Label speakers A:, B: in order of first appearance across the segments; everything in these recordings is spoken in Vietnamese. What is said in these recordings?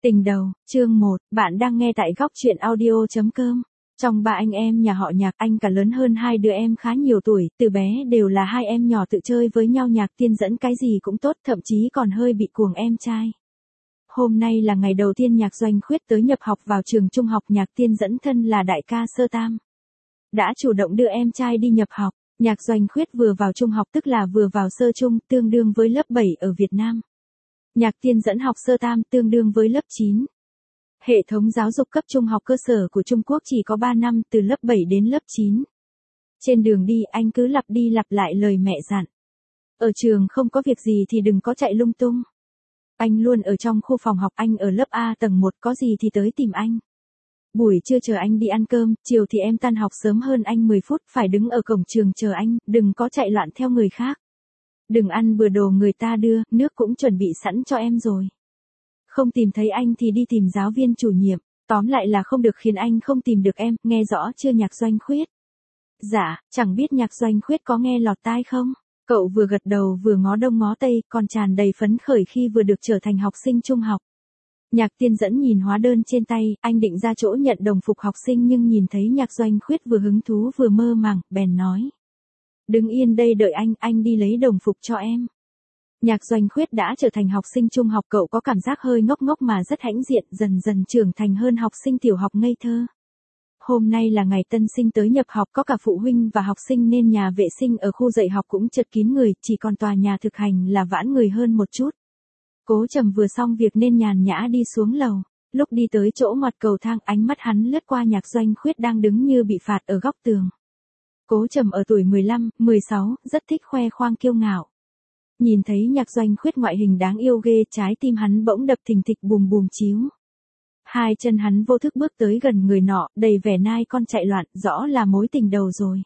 A: Tình đầu, chương 1, bạn đang nghe tại góc truyện audio.com. Trong ba anh em nhà họ Nhạc, anh cả lớn hơn hai đứa em khá nhiều tuổi, từ bé đều là hai em nhỏ tự chơi với nhau. Nhạc Tiên dẫn cái gì cũng tốt, thậm chí còn hơi bị cuồng em trai. Hôm nay là ngày đầu tiên Nhạc Doanh Khuyết tới nhập học vào trường trung học. Nhạc Tiên dẫn thân là đại ca sơ tam, đã chủ động đưa em trai đi nhập học. Nhạc Doanh Khuyết vừa vào trung học tức là vừa vào sơ trung, tương đương với lớp 7 ở Việt Nam. Nhạc Tiên dẫn học sơ tam tương đương với lớp 9. Hệ thống giáo dục cấp trung học cơ sở của Trung Quốc chỉ có 3 năm, từ lớp 7 đến lớp 9. Trên đường đi anh cứ lặp đi lặp lại lời mẹ dặn. Ở trường không có việc gì thì đừng có chạy lung tung. Anh luôn ở trong khu phòng học, anh ở lớp A tầng 1, có gì thì tới tìm anh. Buổi trưa chờ anh đi ăn cơm, chiều thì em tan học sớm hơn anh 10 phút, phải đứng ở cổng trường chờ anh, đừng có chạy loạn theo người khác. Đừng ăn bừa đồ người ta đưa, nước cũng chuẩn bị sẵn cho em rồi. Không tìm thấy anh thì đi tìm giáo viên chủ nhiệm, tóm lại là không được khiến anh không tìm được em, nghe rõ chưa Nhạc Doanh Khuyết? Dạ, chẳng biết Nhạc Doanh Khuyết có nghe lọt tai không? Cậu vừa gật đầu vừa ngó đông ngó tây, còn tràn đầy phấn khởi khi vừa được trở thành học sinh trung học. Nhạc Tiên dẫn nhìn hóa đơn trên tay, anh định ra chỗ nhận đồng phục học sinh nhưng nhìn thấy Nhạc Doanh Khuyết vừa hứng thú vừa mơ màng, bèn nói. Đứng yên đây đợi anh đi lấy đồng phục cho em. Nhạc Doanh Khuyết đã trở thành học sinh trung học, cậu có cảm giác hơi ngốc ngốc mà rất hãnh diện, dần dần trưởng thành hơn học sinh tiểu học ngây thơ. Hôm nay là ngày tân sinh tới nhập học, có cả phụ huynh và học sinh nên nhà vệ sinh ở khu dạy học cũng chật kín người, chỉ còn tòa nhà thực hành là vãn người hơn một chút. Cố Trầm vừa xong việc nên nhàn nhã đi xuống lầu. Lúc đi tới chỗ ngoặt cầu thang, ánh mắt hắn lướt qua Nhạc Doanh Khuyết đang đứng như bị phạt ở góc tường. Cố Trầm ở tuổi 15, 16, rất thích khoe khoang kiêu ngạo. Nhìn thấy Nhạc Doanh Khuyết ngoại hình đáng yêu ghê, trái tim hắn bỗng đập thình thịch bùm bùm chíu. Hai chân hắn vô thức bước tới gần người nọ, đầy vẻ nai con chạy loạn, rõ là mối tình đầu rồi.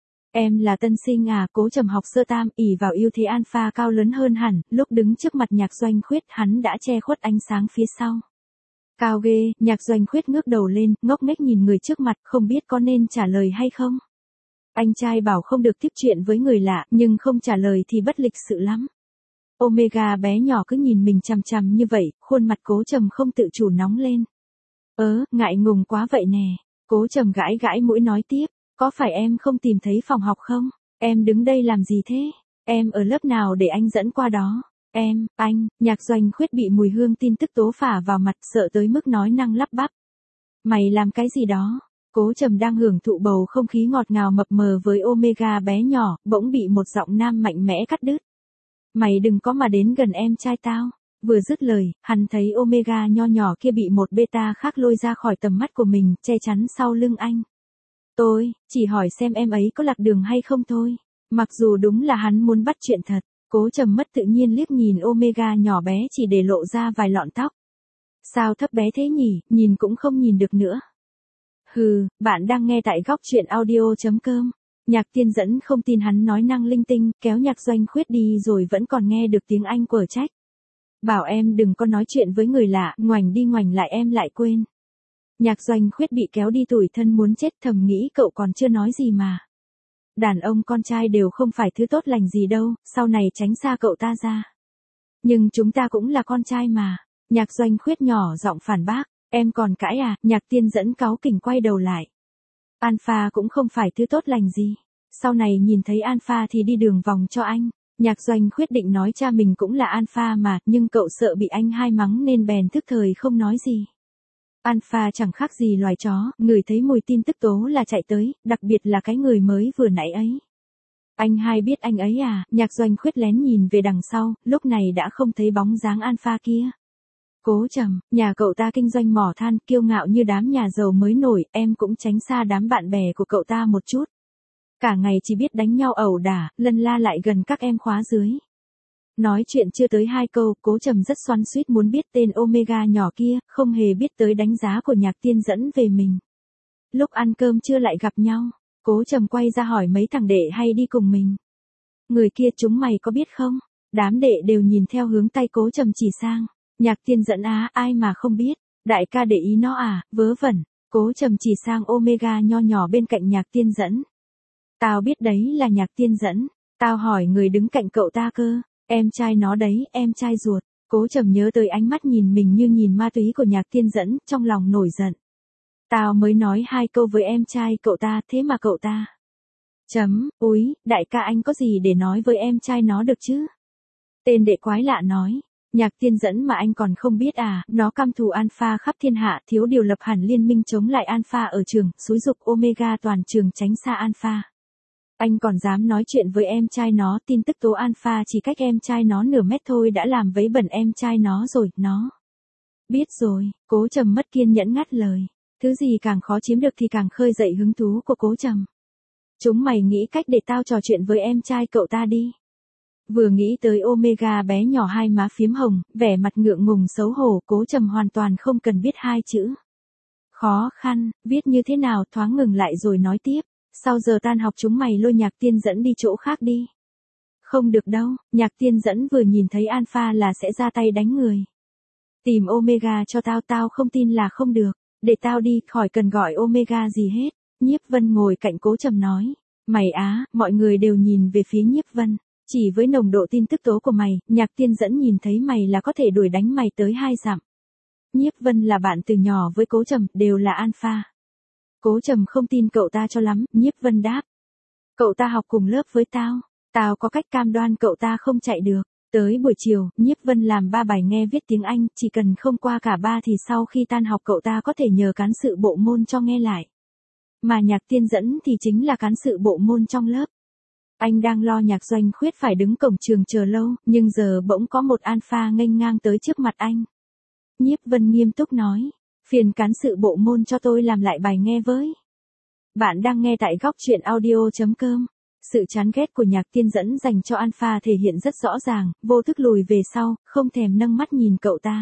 A: Em là tân sinh à? Cố Trầm học sơ tam, ỷ vào ưu thế alpha cao lớn hơn hẳn, lúc đứng trước mặt Nhạc Doanh Khuyết hắn đã che khuất ánh sáng phía sau. Cao ghê, Nhạc Doanh Khuyết ngước đầu lên, ngốc nghếch nhìn người trước mặt, không biết có nên trả lời hay không. Anh trai bảo không được tiếp chuyện với người lạ, nhưng không trả lời thì bất lịch sự lắm. Omega bé nhỏ cứ nhìn mình chằm chằm như vậy, khuôn mặt Cố Trầm không tự chủ nóng lên. Ngại ngùng quá vậy nè. Cố Trầm gãi gãi mũi nói tiếp, có phải em không tìm thấy phòng học không? Em đứng đây làm gì thế? Em ở lớp nào để anh dẫn qua đó? Anh, Nhạc Doanh Khuyết bị mùi hương tin tức tố phả vào mặt, sợ tới mức nói năng lắp bắp. Mày làm cái gì đó? Cố Trầm đang hưởng thụ bầu không khí ngọt ngào mập mờ với Omega bé nhỏ, bỗng bị một giọng nam mạnh mẽ cắt đứt. Mày đừng có mà đến gần em trai tao. Vừa dứt lời, hắn thấy Omega nho nhỏ kia bị một beta khác lôi ra khỏi tầm mắt của mình, che chắn sau lưng anh. Tôi chỉ hỏi xem em ấy có lạc đường hay không thôi. Mặc dù đúng là hắn muốn bắt chuyện thật, Cố Trầm mất tự nhiên liếc nhìn Omega nhỏ bé chỉ để lộ ra vài lọn tóc. Sao thấp bé thế nhỉ, nhìn cũng không nhìn được nữa. Bạn đang nghe tại góc truyện audio.com. Nhạc Tiên dẫn không tin hắn nói năng linh tinh, kéo Nhạc Doanh Khuyết đi rồi vẫn còn nghe được tiếng anh quở trách. Bảo em đừng có nói chuyện với người lạ, ngoảnh đi ngoảnh lại em lại quên. Nhạc Doanh Khuyết bị kéo đi tủi thân muốn chết, thầm nghĩ cậu còn chưa nói gì mà. Đàn ông con trai đều không phải thứ tốt lành gì đâu, sau này tránh xa cậu ta ra. Nhưng chúng ta cũng là con trai mà. Nhạc Doanh Khuyết nhỏ giọng phản bác. Em còn cãi à? Nhạc Tiên dẫn cáu kỉnh quay đầu lại. Alpha cũng không phải thứ tốt lành gì. Sau này nhìn thấy Alpha thì đi đường vòng cho anh. Nhạc Doanh Khuyết định nói cha mình cũng là Alpha mà, nhưng cậu sợ bị anh hai mắng nên bèn thức thời không nói gì. Alpha chẳng khác gì loài chó, ngửi thấy mùi tin tức tố là chạy tới, đặc biệt là cái người mới vừa nãy ấy. Anh hai biết anh ấy à? Nhạc Doanh Khuyết lén nhìn về đằng sau, lúc này đã không thấy bóng dáng Alpha kia. Cố Trầm, nhà cậu ta kinh doanh mỏ than, kiêu ngạo như đám nhà giàu mới nổi, em cũng tránh xa đám bạn bè của cậu ta một chút. Cả ngày chỉ biết đánh nhau ẩu đả, lân la lại gần các em khóa dưới. Nói chuyện chưa tới 2 câu, Cố Trầm rất xoắn xuýt muốn biết tên Omega nhỏ kia, không hề biết tới đánh giá của Nhạc Tiên dẫn về mình. Lúc ăn cơm trưa lại gặp nhau, Cố Trầm quay ra hỏi mấy thằng đệ hay đi cùng mình. Người kia chúng mày có biết không? Đám đệ đều nhìn theo hướng tay Cố Trầm chỉ sang. Nhạc Tiên dẫn á, ai mà không biết, đại ca để ý nó à, vớ vẩn. Cố Trầm chỉ sang Omega nho nhỏ bên cạnh Nhạc Tiên dẫn. Tao biết đấy là Nhạc Tiên dẫn, tao hỏi người đứng cạnh cậu ta cơ, em trai nó đấy, em trai ruột. Cố Trầm nhớ tới ánh mắt nhìn mình như nhìn ma túy của Nhạc Tiên Dẫn, trong lòng nổi giận. Tao mới nói 2 câu với em trai cậu ta, thế mà cậu ta. Úi, đại ca anh có gì để nói với em trai nó được chứ? Tên đệ quái lạ nói. Nhạc Tiên Dẫn mà anh còn không biết à, nó căm thù Alpha khắp thiên hạ, thiếu điều lập hẳn liên minh chống lại Alpha ở trường, xúi giục Omega toàn trường tránh xa Alpha. Anh còn dám nói chuyện với em trai nó, tin tức tố Alpha chỉ cách em trai nó nửa mét thôi đã làm vấy bẩn em trai nó rồi, nó. Biết rồi, Cố Trầm mất kiên nhẫn ngắt lời. Thứ gì càng khó chiếm được thì càng khơi dậy hứng thú của Cố Trầm. Chúng mày nghĩ cách để tao trò chuyện với em trai cậu ta đi. Vừa nghĩ tới Omega bé nhỏ hai má phím hồng, vẻ mặt ngượng ngùng xấu hổ, Cố Trầm hoàn toàn không cần biết 2 chữ. Khó khăn, viết như thế nào, thoáng ngừng lại rồi nói tiếp. Sau giờ tan học chúng mày lôi Nhạc Tiên Dẫn đi chỗ khác đi. Không được đâu, Nhạc Tiên Dẫn vừa nhìn thấy Alpha là sẽ ra tay đánh người. Tìm Omega cho tao, tao không tin là không được. Để tao đi, khỏi cần gọi Omega gì hết. Nhiếp Vân ngồi cạnh Cố Trầm nói. Mày á, mọi người đều nhìn về phía Nhiếp Vân. Chỉ với nồng độ tin tức tố của mày, Nhạc Tiên Dẫn nhìn thấy mày là có thể đuổi đánh mày tới 2 dặm. Nhiếp Vân là bạn từ nhỏ với Cố Trầm, đều là Alpha. Cố Trầm không tin cậu ta cho lắm, Nhiếp Vân đáp. Cậu ta học cùng lớp với tao, tao có cách cam đoan cậu ta không chạy được. Tới buổi chiều, Nhiếp Vân làm 3 bài nghe viết tiếng Anh, chỉ cần không qua cả 3 thì sau khi tan học cậu ta có thể nhờ cán sự bộ môn cho nghe lại. Mà Nhạc Tiên Dẫn thì chính là cán sự bộ môn trong lớp. Anh đang lo Nhạc Doanh Khuyết phải đứng cổng trường chờ lâu, nhưng giờ bỗng có một Alpha nghênh ngang tới trước mặt anh. Nhiếp Vân nghiêm túc nói, phiền cán sự bộ môn cho tôi làm lại bài nghe với. Bạn đang nghe tại góc truyện audio.com. Sự chán ghét của Nhạc Tiên Dẫn dành cho Alpha thể hiện rất rõ ràng, vô thức lùi về sau, không thèm nâng mắt nhìn cậu ta.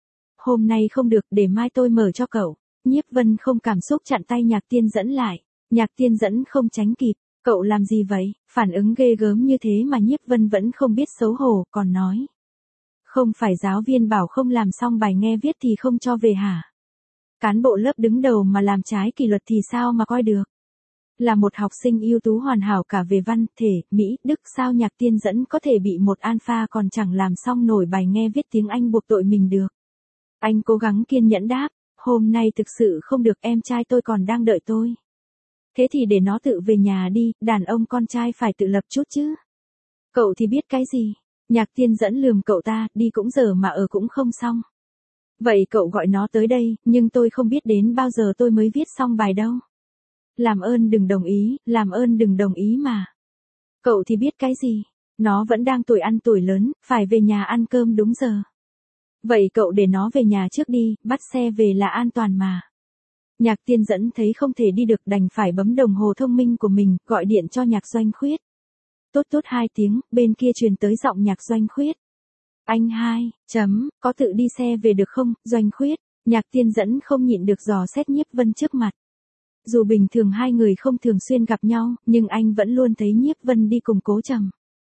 A: Hôm nay không được, để mai tôi mở cho cậu. Nhiếp Vân không cảm xúc chặn tay Nhạc Tiên Dẫn lại. Nhạc Tiên Dẫn không tránh kịp. Cậu làm gì vậy? Phản ứng ghê gớm như thế mà Nhiếp Vân vẫn không biết xấu hổ, còn nói. Không phải giáo viên bảo không làm xong bài nghe viết thì không cho về hả? Cán bộ lớp đứng đầu mà làm trái kỷ luật thì sao mà coi được? Là một học sinh ưu tú hoàn hảo cả về văn, thể, Mỹ, Đức, sao Nhạc Tiên Dẫn có thể bị một Alpha còn chẳng làm xong nổi bài nghe viết tiếng Anh buộc tội mình được? Anh cố gắng kiên nhẫn đáp, hôm nay thực sự không được, em trai tôi còn đang đợi tôi. Thế thì để nó tự về nhà đi, đàn ông con trai phải tự lập chút chứ. Cậu thì biết cái gì? Nhạc Tiên Dẫn lườm cậu ta, đi cũng giờ mà ở cũng không xong. Vậy cậu gọi nó tới đây, nhưng tôi không biết đến bao giờ tôi mới viết xong bài đâu. Làm ơn đừng đồng ý, làm ơn đừng đồng ý mà. Cậu thì biết cái gì? Nó vẫn đang tuổi ăn tuổi lớn, phải về nhà ăn cơm đúng giờ. Vậy cậu để nó về nhà trước đi, bắt xe về là an toàn mà. Nhạc Tiên Dẫn thấy không thể đi được đành phải bấm đồng hồ thông minh của mình, gọi điện cho Nhạc Doanh Khuyết. Tốt tốt 2 tiếng, bên kia truyền tới giọng Nhạc Doanh Khuyết. Anh hai, có tự đi xe về được không, Doanh Khuyết? Nhạc Tiên Dẫn không nhịn được dò xét Nhiếp Vân trước mặt. Dù bình thường 2 người không thường xuyên gặp nhau, nhưng anh vẫn luôn thấy Nhiếp Vân đi cùng Cố Trầm.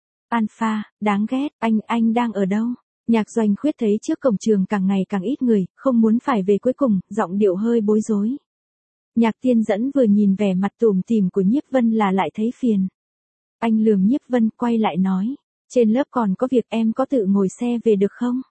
A: Alpha, đáng ghét, anh đang ở đâu? Nhạc Doanh Khuyết thấy trước cổng trường càng ngày càng ít người, không muốn phải về cuối cùng, giọng điệu hơi bối rối. Nhạc Tiên Dẫn vừa nhìn vẻ mặt tủm tỉm của Nhiếp Vân là lại thấy phiền. Anh lườm Nhiếp Vân, quay lại nói, trên lớp còn có việc, em có tự ngồi xe về được không?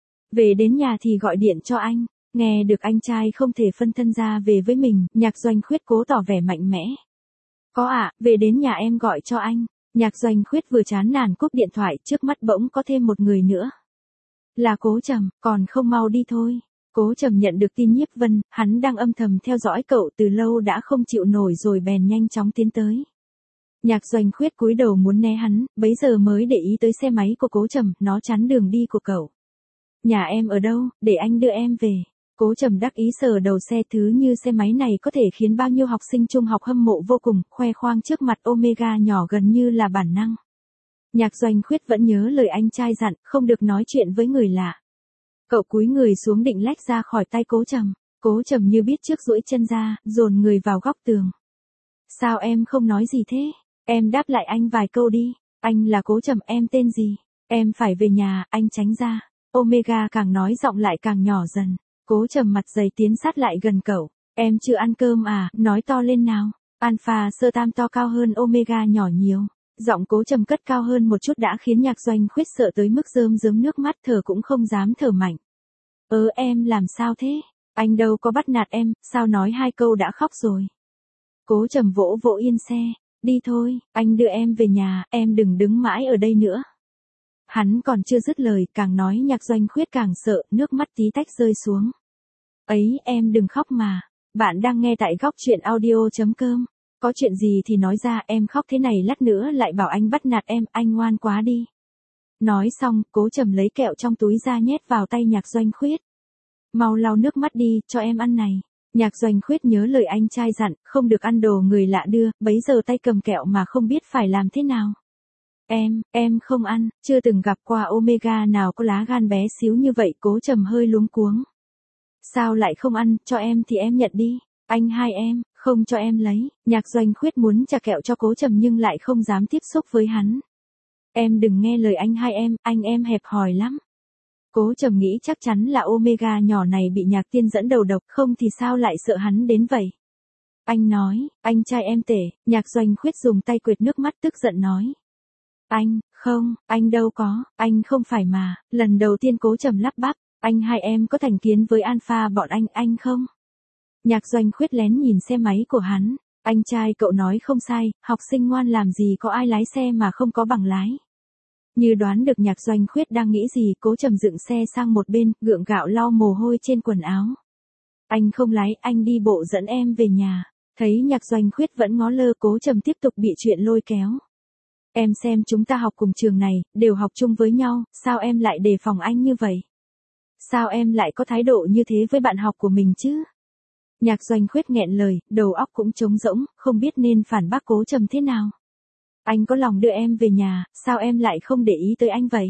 A: Về đến nhà thì gọi điện cho anh. Nghe được anh trai không thể phân thân ra về với mình, Nhạc Doanh Khuyết cố tỏ vẻ mạnh mẽ. Có ạ, về đến nhà em gọi cho anh. Nhạc Doanh Khuyết vừa chán nản cúp điện thoại, trước mắt bỗng có thêm một người nữa. Là Cố Trầm, còn không mau đi thôi. Cố Trầm nhận được tin Nhiếp Vân, hắn đang âm thầm theo dõi cậu từ lâu đã không chịu nổi rồi bèn nhanh chóng tiến tới. Nhạc Doanh Khuyết cúi đầu muốn né hắn, bấy giờ mới để ý tới xe máy của Cố Trầm, nó chắn đường đi của cậu. Nhà em ở đâu, để anh đưa em về. Cố Trầm đắc ý sờ đầu xe, thứ như xe máy này có thể khiến bao nhiêu học sinh trung học hâm mộ vô cùng, khoe khoang trước mặt Omega nhỏ gần như là bản năng. Nhạc Doanh Khuyết vẫn nhớ lời anh trai dặn, không được nói chuyện với người lạ. Cậu cúi người xuống định lách ra khỏi tay Cố Trầm. Cố Trầm như biết trước duỗi chân ra, dồn người vào góc tường. Sao em không nói gì thế? Em đáp lại anh vài câu đi. Anh là Cố Trầm, em tên gì? Em phải về nhà, anh tránh ra. Omega càng nói giọng lại càng nhỏ dần. Cố Trầm mặt dày tiến sát lại gần cậu. Em chưa ăn cơm à, nói to lên nào. Alpha sơ tam to cao hơn Omega nhỏ nhiều. Giọng Cố Trầm cất cao hơn một chút đã khiến Nhạc Doanh Khuyết sợ tới mức rơm rớm nước mắt, thở cũng không dám thở mạnh. Em làm sao thế? Anh đâu có bắt nạt em, sao nói hai câu đã khóc rồi. Cố Trầm vỗ vỗ yên xe. Đi thôi, anh đưa em về nhà, em đừng đứng mãi ở đây nữa. Hắn còn chưa dứt lời, càng nói Nhạc Doanh Khuyết càng sợ, nước mắt tí tách rơi xuống. Em đừng khóc mà. Bạn đang nghe tại góc truyện audio.com. Có chuyện gì thì nói ra, em khóc thế này lát nữa lại bảo anh bắt nạt em, anh ngoan quá đi. Nói xong, Cố Trầm lấy kẹo trong túi ra nhét vào tay Nhạc Doanh Khuyết. Mau lau nước mắt đi, cho em ăn này. Nhạc Doanh Khuyết nhớ lời anh trai dặn, không được ăn đồ người lạ đưa, bấy giờ tay cầm kẹo mà không biết phải làm thế nào. Em không ăn, chưa từng gặp qua Omega nào có lá gan bé xíu như vậy. Cố Trầm hơi luống cuống. Sao lại không ăn, cho em thì em nhận đi. Anh hai em, không cho em lấy. Nhạc Doanh Khuyết muốn trả kẹo cho Cố Trầm nhưng lại không dám tiếp xúc với hắn. Em đừng nghe lời anh hai anh em hẹp hòi lắm. Cố Trầm nghĩ chắc chắn là Omega nhỏ này bị Nhạc Tiên dẫn đầu độc, không thì sao lại sợ hắn đến vậy. Anh nói, anh trai em tệ. Nhạc Doanh Khuyết dùng tay quệt nước mắt tức giận nói. Anh đâu có, anh không phải mà. Lần đầu tiên Cố Trầm lắp bắp, anh hai em có thành kiến với Alpha bọn anh không? Nhạc Doanh Khuyết lén nhìn xe máy của hắn. Anh trai cậu nói không sai, học sinh ngoan làm gì có ai lái xe mà không có bằng lái. Như đoán được Nhạc Doanh Khuyết đang nghĩ gì, Cố Trầm dựng xe sang một bên, gượng gạo lau mồ hôi trên quần áo. Anh không lái, anh đi bộ dẫn em về nhà. Thấy Nhạc Doanh Khuyết vẫn ngó lơ, Cố Trầm tiếp tục bị chuyện lôi kéo. Em xem chúng ta học cùng trường này, đều học chung với nhau, sao em lại đề phòng anh như vậy? Sao em lại có thái độ như thế với bạn học của mình chứ? Nhạc Doanh Khuyết nghẹn lời, đầu óc cũng trống rỗng, không biết nên phản bác Cố Trầm thế nào. Anh có lòng đưa em về nhà, sao em lại không để ý tới anh vậy?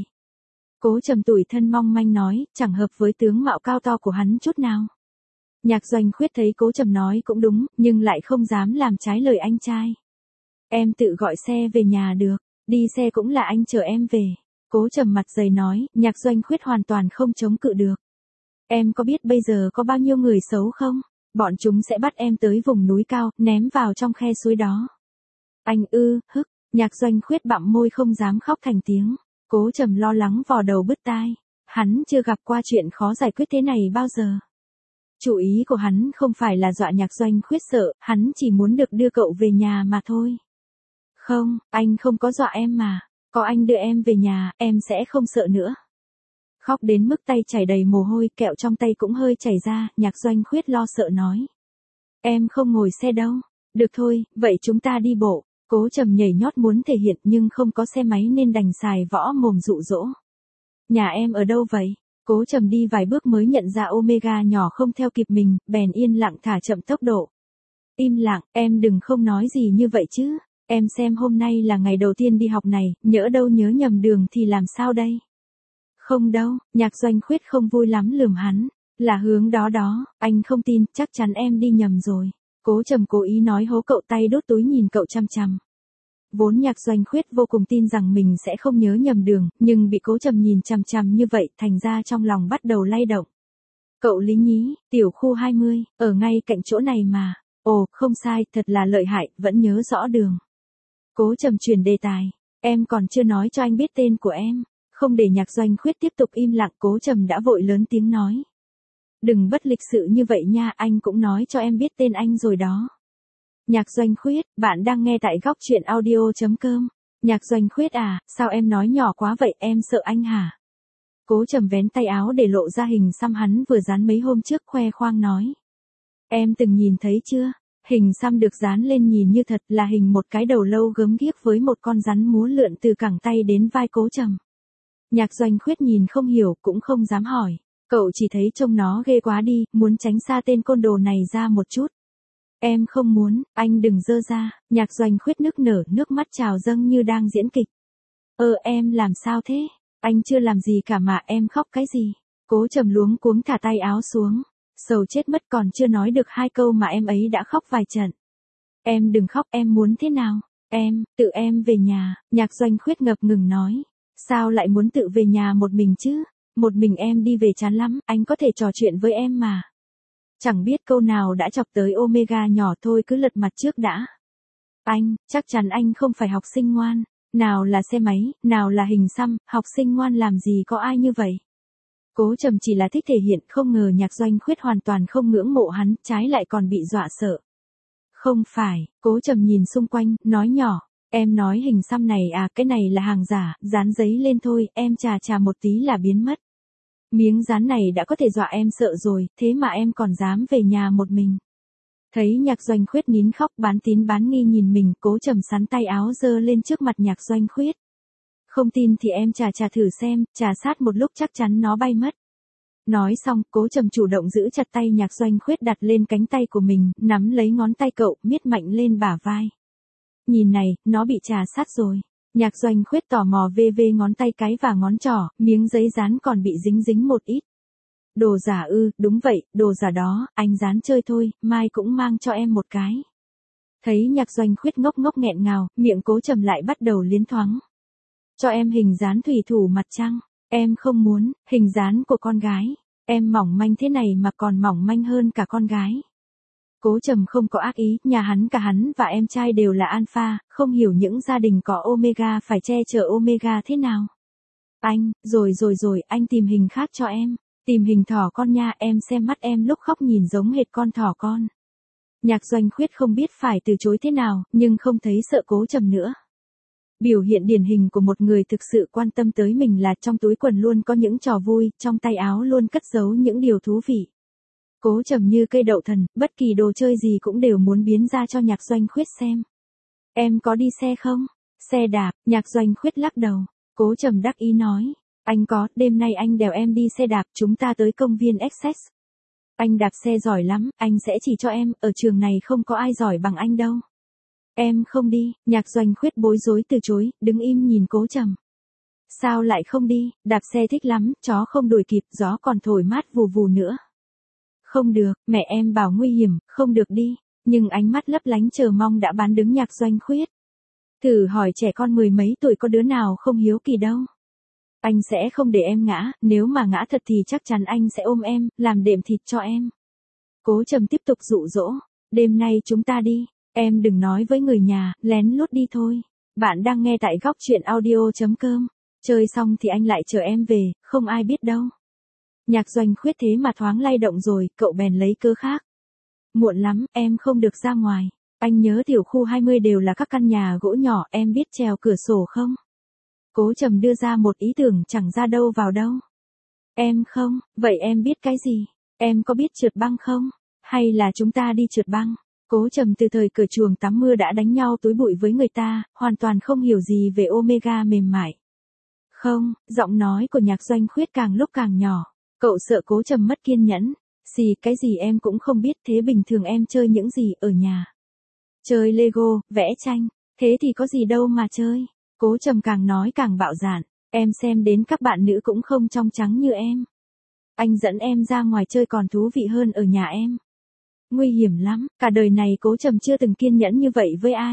A: Cố Trầm tủi thân mong manh nói, chẳng hợp với tướng mạo cao to của hắn chút nào. Nhạc Doanh Khuyết thấy Cố Trầm nói cũng đúng, nhưng lại không dám làm trái lời anh trai. Em tự gọi xe về nhà được, đi xe cũng là anh chở em về. Cố Trầm mặt dày nói, Nhạc Doanh Khuyết hoàn toàn không chống cự được. Em có biết bây giờ có bao nhiêu người xấu không? Bọn chúng sẽ bắt em tới vùng núi cao, ném vào trong khe suối đó. Anh Nhạc Doanh Khuyết bặm môi không dám khóc thành tiếng. Cố Trầm lo lắng vò đầu bứt tai. Hắn chưa gặp qua chuyện khó giải quyết thế này bao giờ. Chủ ý của hắn không phải là dọa Nhạc Doanh Khuyết sợ, hắn chỉ muốn được đưa cậu về nhà mà thôi. Không, anh không có dọa em mà. Có anh đưa em về nhà, em sẽ không sợ nữa. Khóc đến mức tay chảy đầy mồ hôi, kẹo trong tay cũng hơi chảy ra, Nhạc Doanh Khuyết lo sợ nói. Em không ngồi xe đâu. Được thôi, vậy chúng ta đi bộ. Cố Trầm nhảy nhót muốn thể hiện nhưng không có xe máy nên đành xài võ mồm dụ dỗ. Nhà em ở đâu vậy? Cố Trầm đi vài bước mới nhận ra Omega nhỏ không theo kịp mình, bèn yên lặng thả chậm tốc độ. Im lặng, em đừng không nói gì như vậy chứ. Em xem hôm nay là ngày đầu tiên đi học này, nhỡ đâu nhớ nhầm đường thì làm sao đây? Không đâu, Nhạc Doanh Khuyết không vui lắm lườm hắn. Là hướng đó đó, anh không tin, chắc chắn em đi nhầm rồi. Cố Trầm cố ý nói hố cậu, tay đút túi nhìn cậu chăm chăm. Vốn Nhạc Doanh Khuyết vô cùng tin rằng mình sẽ không nhớ nhầm đường, nhưng bị Cố Trầm nhìn chăm chăm như vậy, thành ra trong lòng bắt đầu lay động. Cậu Lý nhí, tiểu khu 20, ở ngay cạnh chỗ này mà. Ồ, không sai, thật là lợi hại, vẫn nhớ rõ đường. Cố Trầm chuyển đề tài. Em còn chưa nói cho anh biết tên của em. Không để Nhạc Doanh Khuyết tiếp tục im lặng, Cố Trầm đã vội lớn tiếng nói. Đừng bất lịch sự như vậy nha, anh cũng nói cho em biết tên anh rồi đó. Nhạc Doanh Khuyết, bạn đang nghe tại góc truyện audio.com. Nhạc Doanh Khuyết à, sao em nói nhỏ quá vậy, em sợ anh hả? Cố Trầm vén tay áo để lộ ra hình xăm hắn vừa dán mấy hôm trước, khoe khoang nói. Em từng nhìn thấy chưa? Hình xăm được dán lên nhìn như thật, là hình một cái đầu lâu gớm ghiếc với một con rắn múa lượn từ cẳng tay đến vai Cố Trầm. Nhạc Doanh Khuyết nhìn không hiểu, cũng không dám hỏi. Cậu chỉ thấy trông nó ghê quá đi, muốn tránh xa tên côn đồ này ra một chút. Em không muốn, anh đừng dơ ra. Nhạc Doanh Khuyết nức nở, nước mắt trào dâng như đang diễn kịch. Em làm sao thế? Anh chưa làm gì cả mà em khóc cái gì? Cố Trầm luống cuống thả tay áo xuống. Sầu chết mất, còn chưa nói được hai câu mà em ấy đã khóc vài trận. Em đừng khóc, em muốn thế nào? Tự em về nhà. Nhạc Doanh Khuyết ngập ngừng nói. Sao lại muốn tự về nhà một mình chứ? Một mình em đi về chán lắm, anh có thể trò chuyện với em mà. Chẳng biết câu nào đã chọc tới Omega nhỏ, thôi cứ lật mặt trước đã. Anh, chắc chắn anh không phải học sinh ngoan. Nào là xe máy, nào là hình xăm, học sinh ngoan làm gì có ai như vậy. Cố Trầm chỉ là thích thể hiện, không ngờ Nhạc Doanh Khuyết hoàn toàn không ngưỡng mộ hắn, trái lại còn bị dọa sợ. Không phải, Cố Trầm nhìn xung quanh, nói nhỏ, em nói hình xăm này à, cái này là hàng giả, dán giấy lên thôi, em chà một tí là biến mất. Miếng dán này đã có thể dọa em sợ rồi, thế mà em còn dám về nhà một mình. Thấy Nhạc Doanh Khuyết nín khóc, bán tín bán nghi nhìn mình, Cố Trầm sắn tay áo giơ lên trước mặt Nhạc Doanh Khuyết. Không tin thì em chà thử xem, chà sát một lúc chắc chắn nó bay mất. Nói xong, Cố Trầm chủ động giữ chặt tay Nhạc Doanh Khuyết đặt lên cánh tay của mình, nắm lấy ngón tay cậu, miết mạnh lên bả vai. Nhìn này, nó bị chà sát rồi. Nhạc Doanh Khuyết tò mò vê ngón tay cái và ngón trỏ, miếng giấy dán còn bị dính một ít. Đồ giả ư, đúng vậy, đồ giả đó, anh dán chơi thôi, mai cũng mang cho em một cái. Thấy Nhạc Doanh Khuyết ngốc nghẹn ngào, miệng Cố Trầm lại bắt đầu liến thoáng. Cho em hình dán thủy thủ mặt trăng, em không muốn, hình dán của con gái, em mỏng manh thế này mà còn mỏng manh hơn cả con gái. Cố Trầm không có ác ý, cả hắn và em trai đều là alpha, không hiểu những gia đình có omega phải che chở omega thế nào. Anh, rồi, anh tìm hình khác cho em, tìm hình thỏ con nha, em xem mắt em lúc khóc nhìn giống hệt con thỏ con. Nhạc Doanh Khuyết không biết phải từ chối thế nào, nhưng không thấy sợ Cố Trầm nữa. Biểu hiện điển hình của một người thực sự quan tâm tới mình là trong túi quần luôn có những trò vui, trong tay áo luôn cất giấu những điều thú vị. Cố Trầm như cây đậu thần, bất kỳ đồ chơi gì cũng đều muốn biến ra cho Nhạc Doanh Khuyết xem. Em có đi xe không? Xe đạp, Nhạc Doanh Khuyết lắc đầu. Cố Trầm đắc ý nói. Anh có, đêm nay anh đèo em đi xe đạp, chúng ta tới công viên Essex. Anh đạp xe giỏi lắm, anh sẽ chỉ cho em, ở trường này không có ai giỏi bằng anh đâu. Em không đi, Nhạc Doanh Khuyết bối rối từ chối, đứng im nhìn Cố Trầm. Sao lại không đi, đạp xe thích lắm, chó không đuổi kịp, gió còn thổi mát vù vù nữa. Không được, mẹ em bảo nguy hiểm, không được đi, nhưng ánh mắt lấp lánh chờ mong đã bán đứng Nhạc Doanh Khuyết. Thử hỏi trẻ con mười mấy tuổi có đứa nào không hiếu kỳ đâu. Anh sẽ không để em ngã, nếu mà ngã thật thì chắc chắn anh sẽ ôm em, làm đệm thịt cho em. Cố Trầm tiếp tục dụ dỗ, đêm nay chúng ta đi, em đừng nói với người nhà, lén lút đi thôi. Bạn đang nghe tại góc truyện audio.com, chơi xong thì anh lại chờ em về, không ai biết đâu. Nhạc Doanh Khuyết thế mà thoáng lay động rồi, cậu bèn lấy cớ khác. Muộn lắm, em không được ra ngoài. Anh nhớ tiểu khu 20 đều là các căn nhà gỗ nhỏ, em biết trèo cửa sổ không? Cố Trầm đưa ra một ý tưởng chẳng ra đâu vào đâu. Em không, vậy em biết cái gì? Em có biết trượt băng không? Hay là chúng ta đi trượt băng? Cố Trầm từ thời cửa chuồng tắm mưa đã đánh nhau túi bụi với người ta, hoàn toàn không hiểu gì về omega mềm mại. Không, giọng nói của Nhạc Doanh Khuyết càng lúc càng nhỏ. Cậu sợ Cố Trầm mất kiên nhẫn. Xì, cái gì em cũng không biết, thế bình thường em chơi những gì ở nhà? Chơi Lego, vẽ tranh, thế thì có gì đâu mà chơi. Cố Trầm càng nói càng bạo dạn, em xem đến các bạn nữ cũng không trong trắng như em. Anh dẫn em ra ngoài chơi còn thú vị hơn ở nhà em. Nguy hiểm lắm, cả đời này Cố Trầm chưa từng kiên nhẫn như vậy với ai.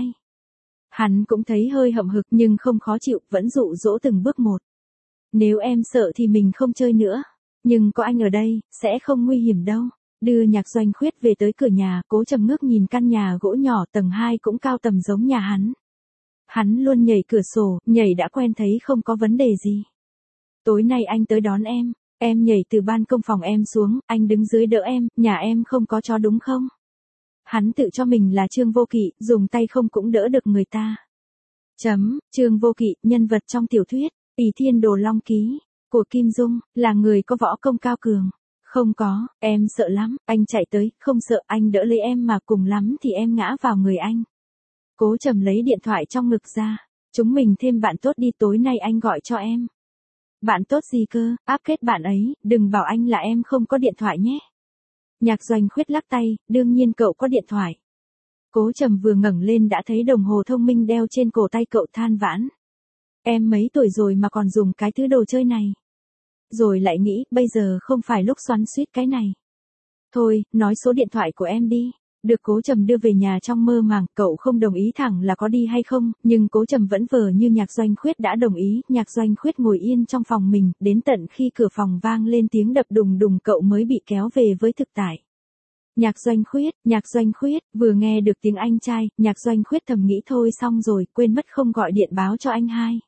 A: Hắn cũng thấy hơi hậm hực nhưng không khó chịu, vẫn dụ dỗ từng bước một. Nếu em sợ thì mình không chơi nữa. Nhưng có anh ở đây, sẽ không nguy hiểm đâu. Đưa Nhạc Doanh Khuyết về tới cửa nhà, Cố Trầm ngước nhìn căn nhà gỗ nhỏ tầng 2 cũng cao tầm giống nhà hắn. Hắn luôn nhảy cửa sổ, nhảy đã quen thấy không có vấn đề gì. Tối nay anh tới đón em nhảy từ ban công phòng em xuống, anh đứng dưới đỡ em, nhà em không có chó đúng không? Hắn tự cho mình là Trương Vô Kỵ, dùng tay không cũng đỡ được người ta. Trương Vô Kỵ, nhân vật trong tiểu thuyết, Ỷ Thiên Đồ Long Ký, của Kim Dung, là người có võ công cao cường. Không có, em sợ lắm, anh chạy tới, không sợ, anh đỡ lấy em mà cùng lắm thì em ngã vào người anh. Cố Trầm lấy điện thoại trong ngực ra. Chúng mình thêm bạn tốt đi, tối nay anh gọi cho em. Bạn tốt gì cơ, áp kết bạn ấy, đừng bảo anh là em không có điện thoại nhé. Nhạc Doanh Khuyết lắc tay, đương nhiên cậu có điện thoại. Cố Trầm vừa ngẩng lên đã thấy đồng hồ thông minh đeo trên cổ tay cậu, than vãn. Em mấy tuổi rồi mà còn dùng cái thứ đồ chơi này. Rồi lại nghĩ, bây giờ không phải lúc xoắn xuýt cái này. Thôi, nói số điện thoại của em đi. Được Cố Trầm đưa về nhà trong mơ màng, cậu không đồng ý thẳng là có đi hay không, nhưng Cố Trầm vẫn vờ như Nhạc Doanh Khuyết đã đồng ý. Nhạc Doanh Khuyết ngồi yên trong phòng mình, đến tận khi cửa phòng vang lên tiếng đập đùng đùng cậu mới bị kéo về với thực tại. Nhạc Doanh Khuyết, vừa nghe được tiếng anh trai, Nhạc Doanh Khuyết thầm nghĩ thôi xong rồi, quên mất không gọi điện báo cho anh hai.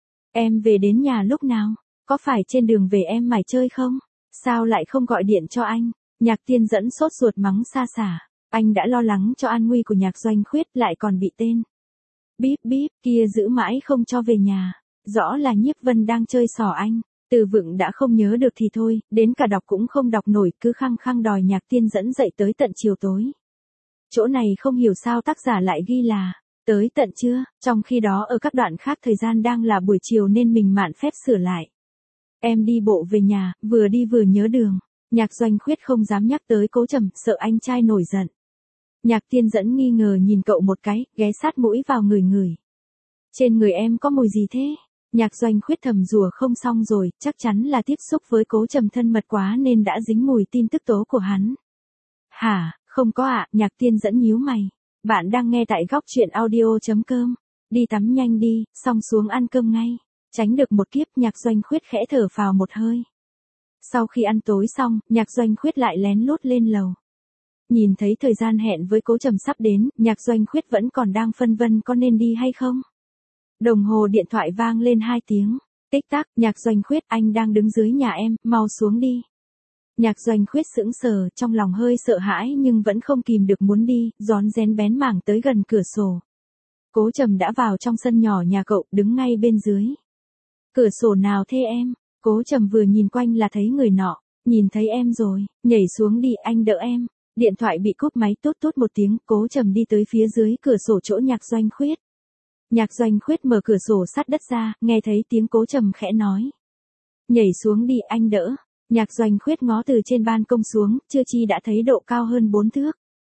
A: Em về đến nhà lúc nào? Có phải trên đường về em mải chơi không? Sao lại không gọi điện cho anh? Nhạc Tiên Dẫn sốt ruột mắng xa xả. Anh đã lo lắng cho an nguy của Nhạc Doanh Khuyết lại còn bị tên. Bíp bíp, kia giữ mãi không cho về nhà. Rõ là Nhiếp Vân đang chơi xỏ anh. Từ vựng đã không nhớ được thì thôi, đến cả đọc cũng không đọc nổi, cứ khăng khăng đòi Nhạc Tiên Dẫn dậy tới tận chiều tối. Chỗ này không hiểu sao tác giả lại ghi là tới tận trưa, trong khi đó ở các đoạn khác thời gian đang là buổi chiều nên mình mạn phép sửa lại. Em đi bộ về nhà, vừa đi vừa nhớ đường. Nhạc Doanh Khuyết không dám nhắc tới Cố Trầm, sợ anh trai nổi giận. Nhạc Tiên Dẫn nghi ngờ nhìn cậu một cái, ghé sát mũi vào người người. Trên người em có mùi gì thế? Nhạc Doanh Khuyết thầm rủa không xong rồi, chắc chắn là tiếp xúc với Cố Trầm thân mật quá nên đã dính mùi tin tức tố của hắn. Hả, không có ạ, Nhạc Tiên Dẫn nhíu mày. Bạn đang nghe tại góc truyện audio.com. Đi tắm nhanh đi, xong xuống ăn cơm ngay. Tránh được một kiếp, Nhạc Doanh Khuyết khẽ thở phào một hơi. Sau khi ăn tối xong, Nhạc Doanh Khuyết lại lén lút lên lầu. Nhìn thấy thời gian hẹn với Cố Trầm sắp đến, Nhạc Doanh Khuyết vẫn còn đang phân vân có nên đi hay không. Đồng hồ điện thoại vang lên 2 tiếng. Tích tắc, Nhạc Doanh Khuyết, anh đang đứng dưới nhà em, mau xuống đi. Nhạc Doanh Khuyết sững sờ, trong lòng hơi sợ hãi nhưng vẫn không kìm được muốn đi, rón rén bén mảng tới gần cửa sổ. Cố Trầm đã vào trong sân nhỏ nhà cậu, đứng ngay bên dưới. Cửa sổ nào thế em? Cố Trầm vừa nhìn quanh là thấy người nọ. Nhìn thấy em rồi, nhảy xuống đi, anh đỡ em. Điện thoại bị cúp máy, tút tút một tiếng, Cố Trầm đi tới phía dưới cửa sổ chỗ Nhạc Doanh Khuyết. Nhạc Doanh Khuyết mở cửa sổ sát đất ra, nghe thấy tiếng Cố Trầm khẽ nói. Nhảy xuống đi, anh đỡ. Nhạc Doanh Khuyết ngó từ trên ban công xuống, chưa chi đã thấy độ cao hơn 4 thước.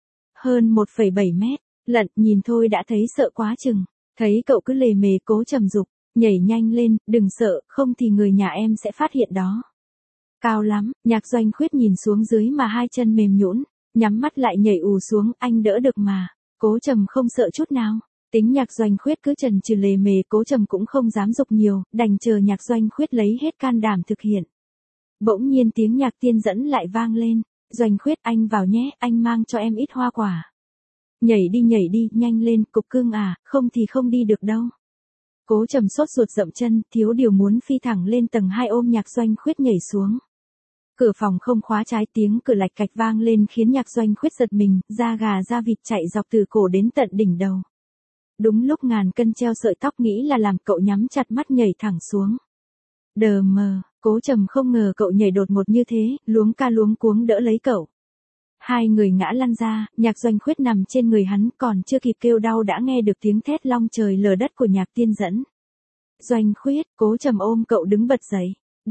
A: Hơn 1,7 mét, lận, nhìn thôi đã thấy sợ quá chừng. Thấy cậu cứ lề mề, Cố Trầm giục, nhảy nhanh lên, đừng sợ, không thì người nhà em sẽ phát hiện đó. Cao lắm, Nhạc Doanh Khuyết nhìn xuống dưới mà hai chân mềm nhũn, nhắm mắt lại nhảy ù xuống, anh đỡ được mà. Cố Trầm không sợ chút nào. Tính Nhạc Doanh Khuyết cứ chần chừ lề mề, Cố Trầm cũng không dám giục nhiều, đành chờ Nhạc Doanh Khuyết lấy hết can đảm thực hiện. Bỗng nhiên tiếng Nhạc Tiên Dẫn lại vang lên. Doanh Khuyết, anh vào nhé, anh mang cho em ít hoa quả. Nhảy đi, nhanh lên, cục cưng à, không thì không đi được đâu. Cố Trầm sốt ruột dậm chân, thiếu điều muốn phi thẳng lên tầng 2 ôm Nhạc Doanh Khuyết nhảy xuống. Cửa phòng không khóa trái, tiếng cửa lạch cạch vang lên khiến Nhạc Doanh Khuyết giật mình, da gà da vịt chạy dọc từ cổ đến tận đỉnh đầu. Đúng lúc ngàn cân treo sợi tóc nghĩ là làm, cậu nhắm chặt mắt nhảy thẳng xuống. Đờ mờ, Cố Trầm không ngờ cậu nhảy đột ngột như thế, luống ca luống cuống đỡ lấy cậu. Hai người ngã lăn ra, Nhạc Doanh Khuyết nằm trên người hắn, còn chưa kịp kêu đau đã nghe được tiếng thét long trời lở đất của Nhạc Tiên Dẫn. Doanh Khuyết, Cố Trầm ôm cậu đứng bật dậy.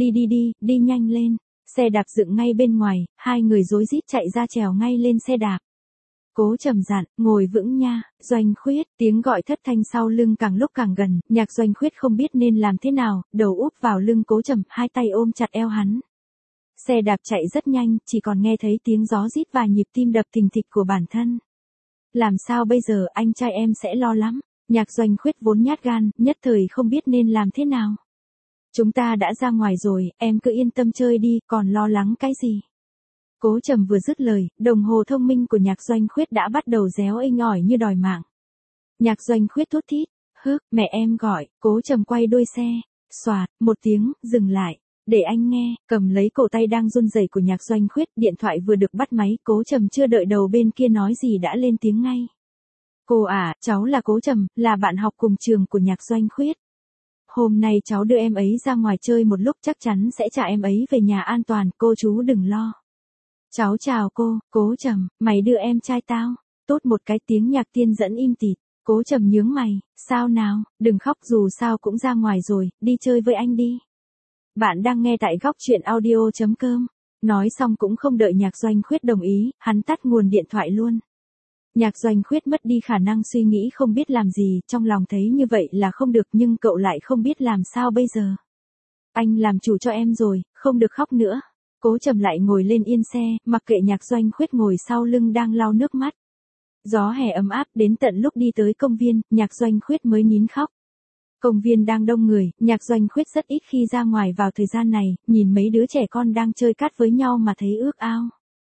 A: Đi nhanh lên. Xe đạp dựng ngay bên ngoài, hai người rối rít chạy ra trèo ngay lên xe đạp. Cố Trầm dặn, ngồi vững nha. Doanh Khuyết, tiếng gọi thất thanh sau lưng càng lúc càng gần, Nhạc Doanh Khuyết không biết nên làm thế nào, đầu úp vào lưng Cố Trầm, hai tay ôm chặt eo hắn. Xe đạp chạy rất nhanh, chỉ còn nghe thấy tiếng gió rít và nhịp tim đập thình thịch của bản thân. Làm sao bây giờ, anh trai em sẽ lo lắm. Nhạc Doanh Khuyết vốn nhát gan, nhất thời không biết nên làm thế nào. Chúng ta đã ra ngoài rồi, em cứ yên tâm chơi đi, còn lo lắng cái gì. Cố Trầm vừa dứt lời, đồng hồ thông minh của Nhạc Doanh Khuyết đã bắt đầu réo inh ỏi như đòi mạng. Nhạc Doanh Khuyết thút thít, mẹ em gọi. Cố Trầm quay đuôi xe, xoạt, một tiếng, dừng lại. Để anh nghe, cầm lấy cổ tay đang run rẩy của Nhạc Doanh Khuyết, điện thoại vừa được bắt máy, Cố Trầm chưa đợi đầu bên kia nói gì đã lên tiếng ngay. Cô à, cháu là Cố Trầm, là bạn học cùng trường của Nhạc Doanh Khuyết. Hôm nay cháu đưa em ấy ra ngoài chơi một lúc, chắc chắn sẽ trả em ấy về nhà an toàn, cô chú đừng lo. Cháu chào cô. Cố Trầm, mày đưa em trai tao. Tốt một cái, tiếng Nhạc Tiên Dẫn im tịt. Cố Trầm nhướng mày, sao nào, đừng khóc, dù sao cũng ra ngoài rồi, đi chơi với anh đi. Bạn đang nghe tại góc truyện audio.com. Nói xong cũng không đợi Nhạc Doanh Khuyết đồng ý, hắn tắt nguồn điện thoại luôn. Nhạc Doanh Khuyết mất đi khả năng suy nghĩ, không biết làm gì, trong lòng thấy như vậy là không được nhưng cậu lại không biết làm sao bây giờ. Anh làm chủ cho em rồi, không được khóc nữa. Cố Trầm lại ngồi lên yên xe, mặc kệ Nhạc Doanh Khuyết ngồi sau lưng đang lau nước mắt. Gió hè ấm áp, đến tận lúc đi tới công viên, Nhạc Doanh Khuyết mới nín khóc. Công viên đang đông người, Nhạc Doanh Khuyết rất ít khi ra ngoài vào thời gian này, nhìn mấy đứa trẻ con đang chơi cát với nhau mà thấy ước ao.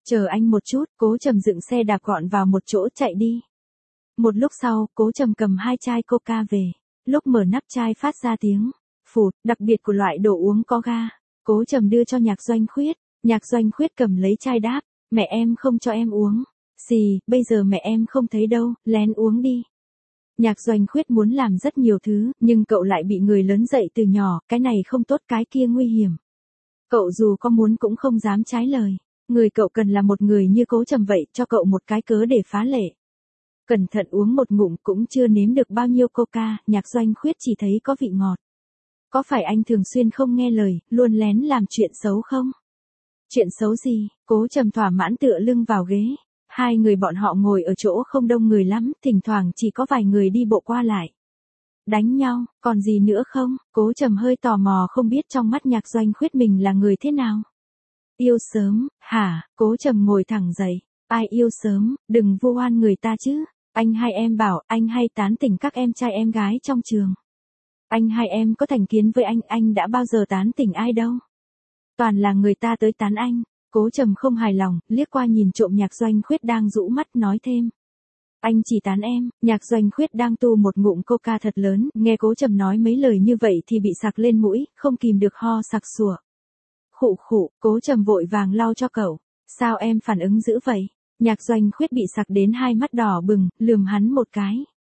A: Chờ anh một chút, Cố Trầm dựng xe đạp gọn vào một chỗ chạy đi. Một lúc sau, Cố Trầm cầm 2 chai coca về. Lúc mở nắp chai phát ra tiếng phụt, đặc biệt của loại đồ uống có ga. Cố Trầm đưa cho Nhạc Doanh Khuyết. Nhạc Doanh Khuyết cầm lấy chai đáp, mẹ em không cho em uống. Xì, bây giờ mẹ em không thấy đâu, lén uống đi. Nhạc Doanh Khuyết muốn làm rất nhiều thứ, nhưng cậu lại bị người lớn dạy từ nhỏ, cái này không tốt cái kia nguy hiểm. Cậu dù có muốn cũng không dám trái lời. Người cậu cần là một người như Cố Trầm vậy, cho cậu một cái cớ để phá lệ. Cẩn thận uống một ngụm cũng chưa nếm được bao nhiêu coca, Nhạc Doanh Khuyết chỉ thấy có vị ngọt. Có phải anh thường xuyên không nghe lời, luôn lén làm chuyện xấu không? Chuyện xấu gì? Cố Trầm thỏa mãn tựa lưng vào ghế. Hai người bọn họ ngồi ở chỗ không đông người lắm, thỉnh thoảng chỉ có vài người đi bộ qua lại. Đánh nhau, còn gì nữa không? Cố Trầm hơi tò mò không biết trong mắt Nhạc Doanh Khuyết mình là người thế nào. Yêu sớm, hả? Cố Trầm ngồi thẳng dậy. Ai yêu sớm, đừng vu oan người ta chứ. Anh hay em bảo, anh hay tán tỉnh các em trai em gái trong trường. Anh hay em có thành kiến với anh đã bao giờ tán tỉnh ai đâu. Toàn là người ta tới tán anh. Cố Trầm không hài lòng, liếc qua nhìn trộm Nhạc Doanh Khuyết đang rũ mắt nói thêm. Anh chỉ tán em. Nhạc Doanh Khuyết đang tu một ngụm coca thật lớn, nghe Cố Trầm nói mấy lời như vậy thì bị sặc lên mũi, không kìm được ho sặc sủa. Khụ khụ, Cố Trầm vội vàng lau cho cậu. Sao em phản ứng dữ vậy? Nhạc Doanh Khuyết bị sặc đến hai mắt đỏ bừng, lườm hắn một cái.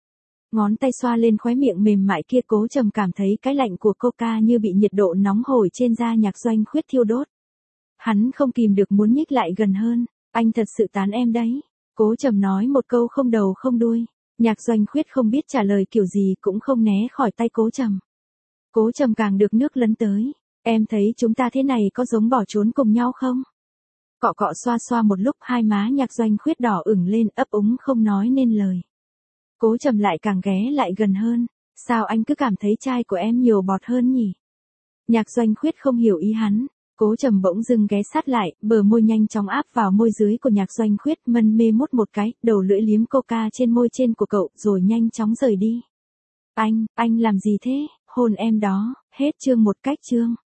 A: Ngón tay xoa lên khóe miệng mềm mại kia, Cố Trầm cảm thấy cái lạnh của coca như bị nhiệt độ nóng hổi trên da Nhạc Doanh Khuyết thiêu đốt. Hắn không kìm được muốn nhích lại gần hơn. Anh thật sự tán em đấy. Cố Trầm nói một câu không đầu không đuôi. Nhạc Doanh Khuyết không biết trả lời kiểu gì cũng không né khỏi tay Cố Trầm. Cố Trầm càng được nước lấn tới. Em thấy chúng ta thế này có giống bỏ trốn cùng nhau không? Cọ cọ xoa xoa một lúc, hai má Nhạc Doanh Khuyết đỏ ửng lên, ấp úng không nói nên lời. Cố Trầm lại càng ghé lại gần hơn. Sao anh cứ cảm thấy chai của em nhiều bọt hơn nhỉ? Nhạc Doanh Khuyết không hiểu ý hắn. Cố Trầm bỗng dưng ghé sát lại, bờ môi nhanh chóng áp vào môi dưới của Nhạc Doanh Khuyết, mân mê mút một cái, đầu lưỡi liếm coca trên môi trên của cậu, rồi nhanh chóng rời đi. Anh làm gì thế? Hôn em đó. Hết chương một cách chương.